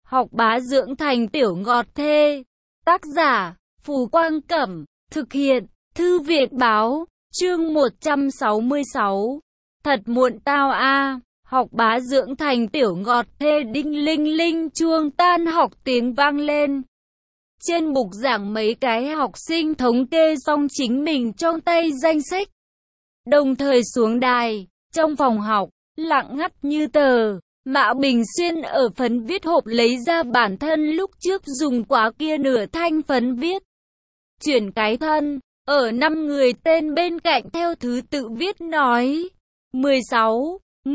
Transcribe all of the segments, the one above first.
Học bá dưỡng thành tiểu ngọt thê. Tác giả, Phù Quang Cẩm. Thực hiện, Thư viện Báo. Chương 166. Thật muộn tao a. Học bá dưỡng thành tiểu ngọt thê. Đinh linh linh chuông tan học tiếng vang lên. Trên bục giảng mấy cái học sinh thống kê xong chính mình trong tay danh sách. Đồng thời xuống đài, trong phòng học, lặng ngắt như tờ. Mã Bình Xuyên ở phấn viết hộp lấy ra bản thân lúc trước dùng quá kia nửa thanh phấn viết. Chuyển cái thân, ở 5 người tên bên cạnh theo thứ tự viết nói. 16,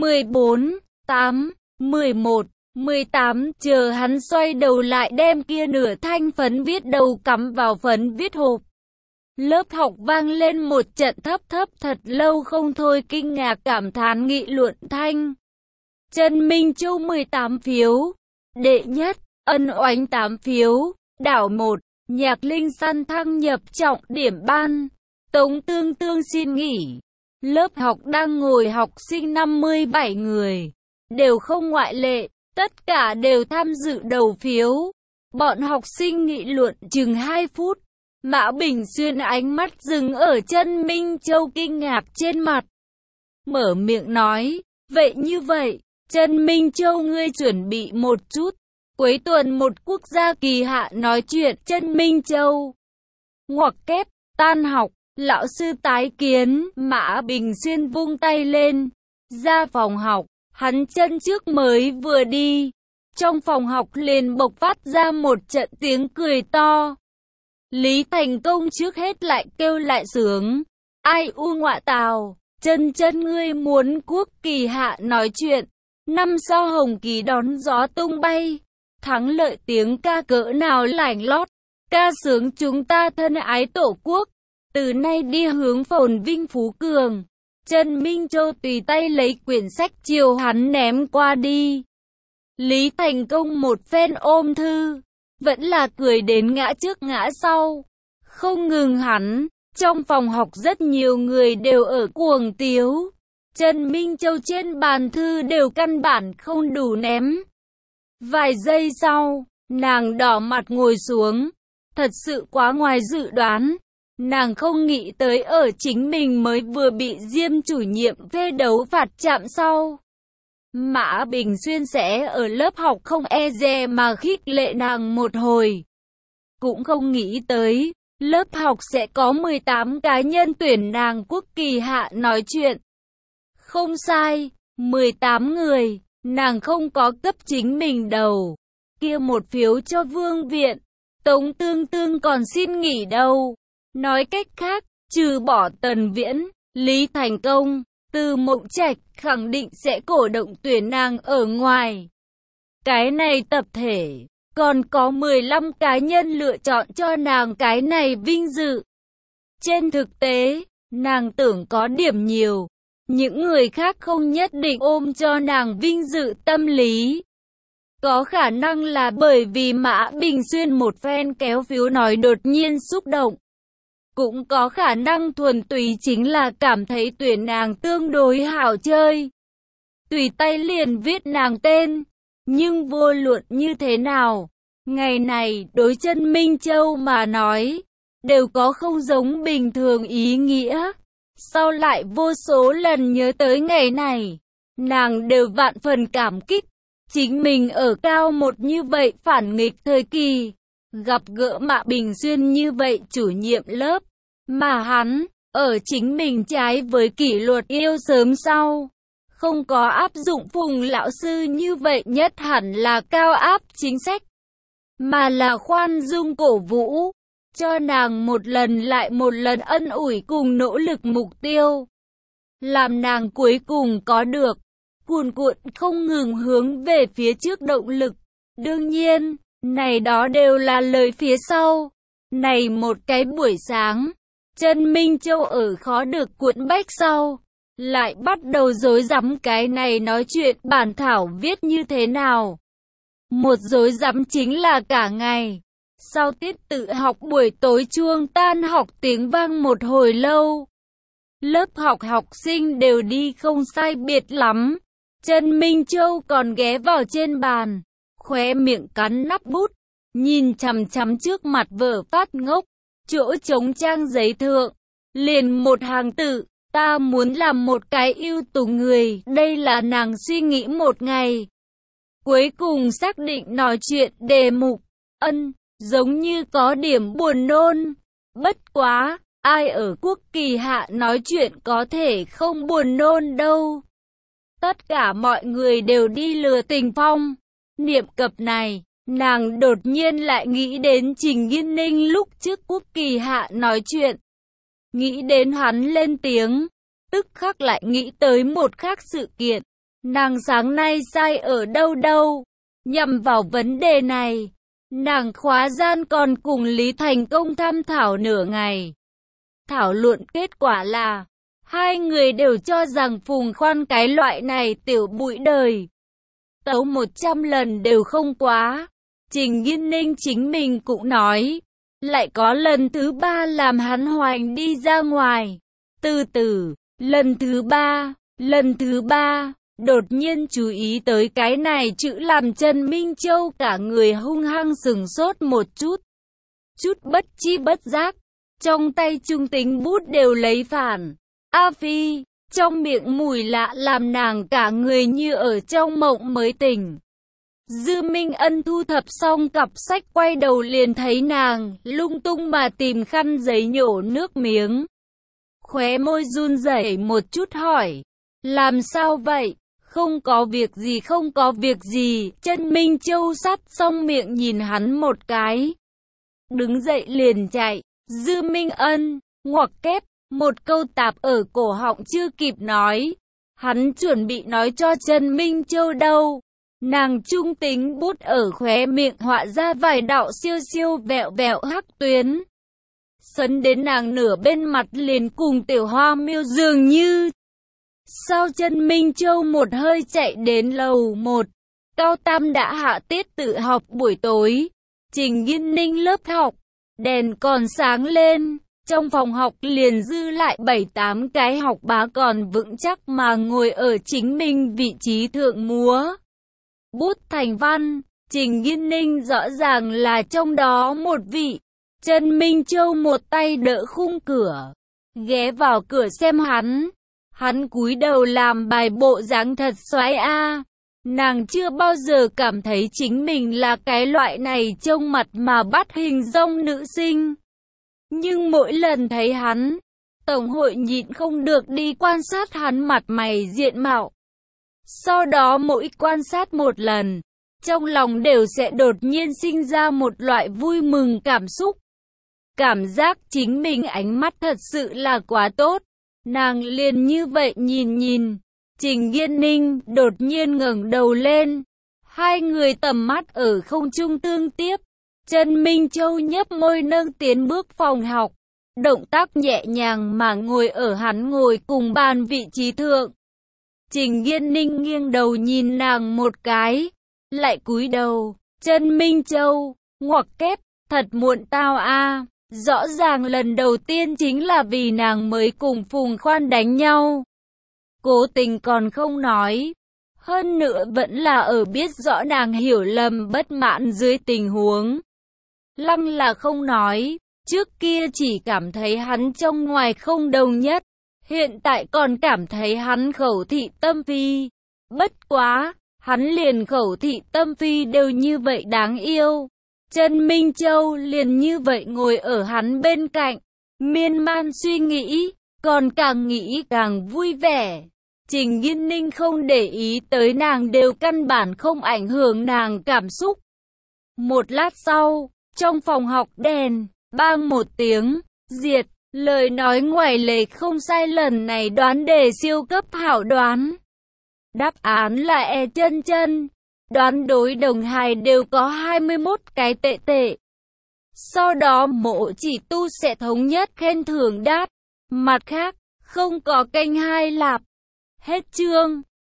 14, 8, 11, 18, chờ hắn xoay đầu lại đem kia nửa thanh phấn viết đầu cắm vào phấn viết hộp. Lớp học vang lên một trận thấp thấp thật lâu không thôi kinh ngạc cảm thán nghị luận thanh. Trần Minh Châu 18 phiếu, đệ nhất, Ân Oánh 8 phiếu, đảo 1, Nhạc Linh San thăng nhập trọng điểm ban, Tống Tương Tương xin nghỉ. Lớp học đang ngồi học sinh 57 người, đều không ngoại lệ, tất cả đều tham dự đầu phiếu. Bọn học sinh nghị luận chừng 2 phút, Mã Bình Xuyên ánh mắt dừng ở Trần Minh Châu kinh ngạc trên mặt. Mở miệng nói, vậy như vậy, Trần Minh Châu ngươi chuẩn bị một chút, cuối tuần một quốc gia kỳ hạ nói chuyện. Trần Minh Châu ngoặc kép, tan học, lão sư tái kiến. Mã Bình Xuyên vung tay lên, ra phòng học, hắn chân trước mới vừa đi. Trong phòng học liền bộc phát ra một trận tiếng cười to. Lý Thành Công trước hết lại kêu lại sướng. Ai u ngọa tào, chân ngươi muốn quốc kỳ hạ nói chuyện. 5 sao hồng kỳ đón gió tung bay. Thắng lợi tiếng ca cỡ nào lành lót. Ca sướng chúng ta thân ái tổ quốc. Từ nay đi hướng phồn vinh phú cường. Trần Minh Châu tùy tay lấy quyển sách chiều hắn ném qua đi. Lý Thành Công một phen ôm thư, vẫn là cười đến ngã trước ngã sau. Không ngừng hắn, trong phòng học rất nhiều người đều ở cuồng tiếu. Trần Minh Châu trên bàn thư đều căn bản không đủ ném. Vài giây sau, nàng đỏ mặt ngồi xuống. Thật sự quá ngoài dự đoán. Nàng không nghĩ tới ở chính mình mới vừa bị Diêm chủ nhiệm phê đấu phạt chạm sau. Mã Bình Xuyên sẽ ở lớp học không e dè mà khích lệ nàng một hồi. Cũng không nghĩ tới, lớp học sẽ có 18 cá nhân tuyển nàng quốc kỳ hạ nói chuyện. Không sai, 18 người, nàng không có cấp chính mình đầu. Kia một phiếu cho Vương Viện, Tống Tương Tương còn xin nghỉ đâu. Nói cách khác, trừ bỏ Tần Viễn, Lý Thành Công, Từ Mộng Trạch khẳng định sẽ cổ động tuyển nàng ở ngoài. Cái này tập thể, còn có 15 cá nhân lựa chọn cho nàng cái này vinh dự. Trên thực tế, nàng tưởng có điểm nhiều. Những người khác không nhất định ôm cho nàng vinh dự tâm lý. Có khả năng là bởi vì Mã Bình Xuyên một phen kéo phiếu nói đột nhiên xúc động. Cũng có khả năng thuần túy chính là cảm thấy tuyển nàng tương đối hảo chơi. Tùy tay liền viết nàng tên. Nhưng vô luận như thế nào, ngày này đối Trần Minh Châu mà nói, đều có không giống bình thường ý nghĩa. Sau lại vô số lần nhớ tới ngày này, nàng đều vạn phần cảm kích. Chính mình ở cao một như vậy phản nghịch thời kỳ, gặp gỡ Mã Bình Xuyên như vậy chủ nhiệm lớp, mà hắn, ở chính mình trái với kỷ luật yêu sớm sau. Không có áp dụng Phùng lão sư như vậy nhất hẳn là cao áp chính sách, mà là khoan dung cổ vũ, cho nàng một lần lại một lần ân ủi cùng nỗ lực mục tiêu. Làm nàng cuối cùng có được, cuồn cuộn không ngừng hướng về phía trước động lực. Đương nhiên, này đó đều là lời phía sau. Này một cái buổi sáng, Trần Minh Châu ở khó được cuộn bách sau, lại bắt đầu rối rắm cái này nói chuyện bản thảo viết như thế nào. Một rối rắm chính là cả ngày. Sau tiết tự học buổi tối chuông tan học tiếng vang một hồi lâu. Lớp học sinh đều đi không sai biệt lắm. Trần Minh Châu còn ghé vào trên bàn, khóe miệng cắn nắp bút, nhìn chằm chằm trước mặt vở phát ngốc, chỗ trống trang giấy thượng, liền một hàng tự, ta muốn làm một cái ưu tú người, đây là nàng suy nghĩ một ngày. Cuối cùng xác định nói chuyện đề mục, giống như có điểm buồn nôn, bất quá, ai ở quốc kỳ hạ nói chuyện có thể không buồn nôn đâu. Tất cả mọi người đều đi lừa Tình Phong. Niệm cập này, nàng đột nhiên lại nghĩ đến Trình Nghiên Ninh lúc trước quốc kỳ hạ nói chuyện. Nghĩ đến hắn lên tiếng, tức khắc lại nghĩ tới một khác sự kiện. Nàng sáng nay sai ở đâu? Nhằm vào vấn đề này, nàng khóa gian còn cùng Lý Thành Công tham thảo nửa ngày. Thảo luận kết quả là, hai người đều cho rằng Phùng Khoan cái loại này tiểu bụi đời. Tấu 100 lần đều không quá. Trình Nghiên Ninh chính mình cũng nói, lại có lần thứ 3 làm hắn hoành đi ra ngoài. Từ từ, lần thứ ba, đột nhiên chú ý tới cái này chữ làm Trần Minh Châu cả người hung hăng sừng sốt một chút. Chút bất chi bất giác, trong tay trung tính bút đều lấy phản. A Phi, trong miệng mùi lạ làm nàng cả người như ở trong mộng mới tỉnh. Dư Minh Ân thu thập xong cặp sách quay đầu liền thấy nàng, lung tung mà tìm khăn giấy nhổ nước miếng. Khóe môi run rẩy một chút hỏi, làm sao vậy? Không có việc gì, Trần Minh Châu sắt xong miệng nhìn hắn một cái. Đứng dậy liền chạy, Dư Minh Ân, ngoặc kép, một câu tạp ở cổ họng chưa kịp nói. Hắn chuẩn bị nói cho Trần Minh Châu đâu. Nàng trung tính bút ở khóe miệng họa ra vài đạo siêu vẹo vẹo hắc tuyến. Sấn đến nàng nửa bên mặt liền cùng tiểu hoa miêu dường như. Sau Trần Minh Châu một hơi chạy đến lầu 1. Cao Tam đã hạ tiết tự học buổi tối. Trình Nghiên Ninh lớp học, đèn còn sáng lên. Trong phòng học liền dư lại 7-8 cái học bá còn vững chắc mà ngồi ở chính mình vị trí thượng múa bút thành văn. Trình Nghiên Ninh rõ ràng là trong đó một vị. Trần Minh Châu một tay đỡ khung cửa, ghé vào cửa xem hắn. Hắn cúi đầu làm bài bộ dáng thật xoái a. Nàng chưa bao giờ cảm thấy chính mình là cái loại này trông mặt mà bắt hình dong nữ sinh. Nhưng mỗi lần thấy hắn, Tổng hội nhịn không được đi quan sát hắn mặt mày diện mạo. Sau đó mỗi quan sát một lần, trong lòng đều sẽ đột nhiên sinh ra một loại vui mừng cảm xúc. Cảm giác chính mình ánh mắt thật sự là quá tốt. Nàng liền như vậy nhìn. Trình Nghiên Ninh đột nhiên ngẩng đầu lên. Hai người tầm mắt ở không trung tương tiếp. Trần Minh Châu nhấp môi nâng tiến bước phòng học. Động tác nhẹ nhàng mà ngồi ở hắn ngồi cùng bàn vị trí thượng. Trình Nghiên Ninh nghiêng đầu nhìn nàng một cái. Lại cúi đầu. Trần Minh Châu, ngoặc kép, thật muộn tao a. Rõ ràng lần đầu tiên chính là vì nàng mới cùng Phùng Khoan đánh nhau. Cố tình còn không nói. Hơn nữa vẫn là ở biết rõ nàng hiểu lầm bất mãn dưới tình huống. Lăng là không nói. Trước kia chỉ cảm thấy hắn trong ngoài không đồng nhất. Hiện tại còn cảm thấy hắn khẩu thị tâm phi. Bất quá, hắn liền khẩu thị tâm phi đều như vậy đáng yêu. Trần Minh Châu liền như vậy ngồi ở hắn bên cạnh, miên man suy nghĩ, còn càng nghĩ càng vui vẻ. Trình Nghiên Ninh không để ý tới nàng đều căn bản không ảnh hưởng nàng cảm xúc. Một lát sau, trong phòng học đèn, bang một tiếng, diệt, lời nói ngoài lề không sai, lần này đoán đề siêu cấp hảo đoán. Đáp án là E chân. Đoán đối đồng hài đều có 21 cái tệ. Sau đó Mộ Chỉ Tu sẽ thống nhất khen thưởng đáp. Mặt khác, không có kênh 2 lạp. Hết chương.